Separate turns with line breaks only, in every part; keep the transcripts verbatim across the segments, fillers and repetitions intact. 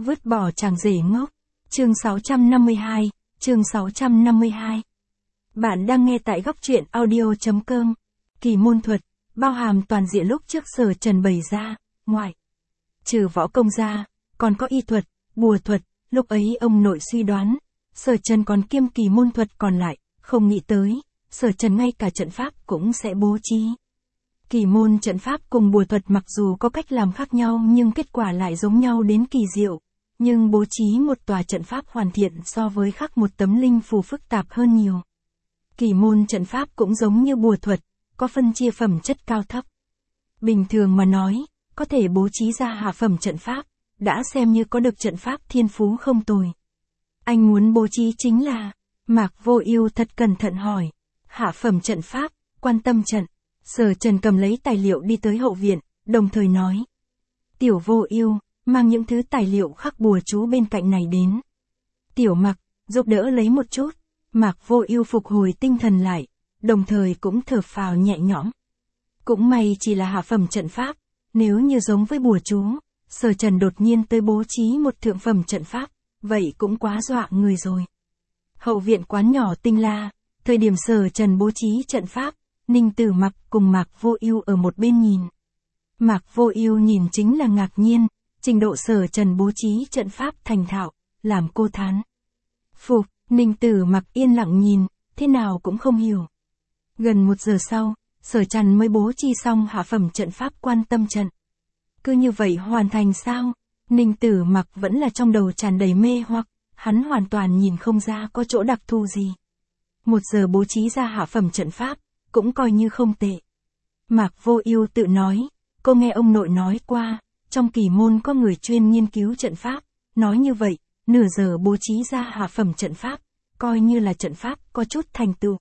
Vứt bỏ chàng rể ngốc. Chương sáu trăm năm mươi hai, chương sáu trăm năm mươi hai. Bạn đang nghe tại góc truyện audio chấm com. Kỳ môn thuật, bao hàm toàn diện lúc trước Sở Trần bày ra, ngoại trừ võ công ra, còn có y thuật, bùa thuật, lúc ấy ông nội suy đoán, Sở Trần còn kiêm kỳ môn thuật còn lại, không nghĩ tới, Sở Trần ngay cả trận pháp cũng sẽ bố trí. Kỳ môn trận pháp cùng bùa thuật mặc dù có cách làm khác nhau nhưng kết quả lại giống nhau đến kỳ diệu, nhưng bố trí một tòa trận pháp hoàn thiện so với khắc một tấm linh phù phức tạp hơn nhiều. Kỳ môn trận pháp cũng giống như bùa thuật, có phân chia phẩm chất cao thấp. Bình thường mà nói, có thể bố trí ra hạ phẩm trận pháp, đã xem như có được trận pháp thiên phú không tồi. Anh muốn bố trí chính là, Mạc Vô Ưu thật cẩn thận hỏi, hạ phẩm trận pháp, quan tâm trận. Sở Trần cầm lấy tài liệu đi tới hậu viện, đồng thời nói. Tiểu Vô Ưu, mang những thứ tài liệu khắc bùa chú bên cạnh này đến. Tiểu Mặc, giúp đỡ lấy một chút. Mạc Vô Ưu phục hồi tinh thần lại, đồng thời cũng thở phào nhẹ nhõm. Cũng may chỉ là hạ phẩm trận pháp, nếu như giống với bùa chú, Sở Trần đột nhiên tới bố trí một thượng phẩm trận pháp, vậy cũng quá dọa người rồi. Hậu viện quán nhỏ Tinh La, thời điểm Sở Trần bố trí trận pháp, Ninh Tử Mặc cùng Mạc Vô Ưu ở một bên nhìn. Mạc Vô Ưu nhìn chính là ngạc nhiên, trình độ Sở Trần bố trí trận pháp thành thạo, làm cô thán phục. Ninh Tử Mặc yên lặng nhìn, thế nào cũng không hiểu. Gần một giờ sau, Sở Trần mới bố trí xong hạ phẩm trận pháp quan tâm trận. Cứ như vậy hoàn thành sao? Ninh Tử Mặc vẫn là trong đầu tràn đầy mê hoặc, hắn hoàn toàn nhìn không ra có chỗ đặc thù gì. Một giờ bố trí ra hạ phẩm trận pháp, cũng coi như không tệ. Mạc Vô Ưu tự nói, cô nghe ông nội nói qua, trong kỳ môn có người chuyên nghiên cứu trận pháp, nói như vậy, nửa giờ bố trí ra hạ phẩm trận pháp, coi như là trận pháp có chút thành tựu.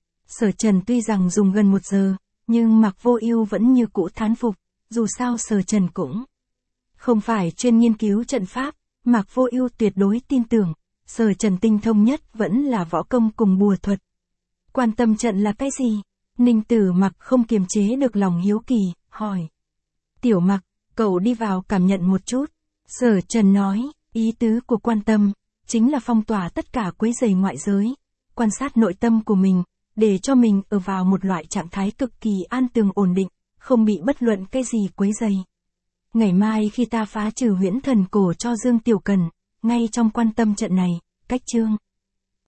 Sở Trần tuy rằng dùng gần một giờ, nhưng Mạc Vô Ưu vẫn như cũ thán phục, dù sao Sở Trần cũng không phải chuyên nghiên cứu trận pháp, Mạc Vô Ưu tuyệt đối tin tưởng, Sở Trần tinh thông nhất vẫn là võ công cùng bùa thuật. Quan tâm trận là cái gì? Ninh Tử Mặc không kiềm chế được lòng hiếu kỳ, hỏi. Tiểu Mặc, cậu đi vào cảm nhận một chút. Sở Trần nói, ý tứ của quan tâm, chính là phong tỏa tất cả quấy rầy ngoại giới, quan sát nội tâm của mình, để cho mình ở vào một loại trạng thái cực kỳ an tường ổn định, không bị bất luận cái gì quấy rầy. Ngày mai khi ta phá trừ huyễn thần cổ cho Dương Tiểu Cần, ngay trong quan tâm trận này, cách chương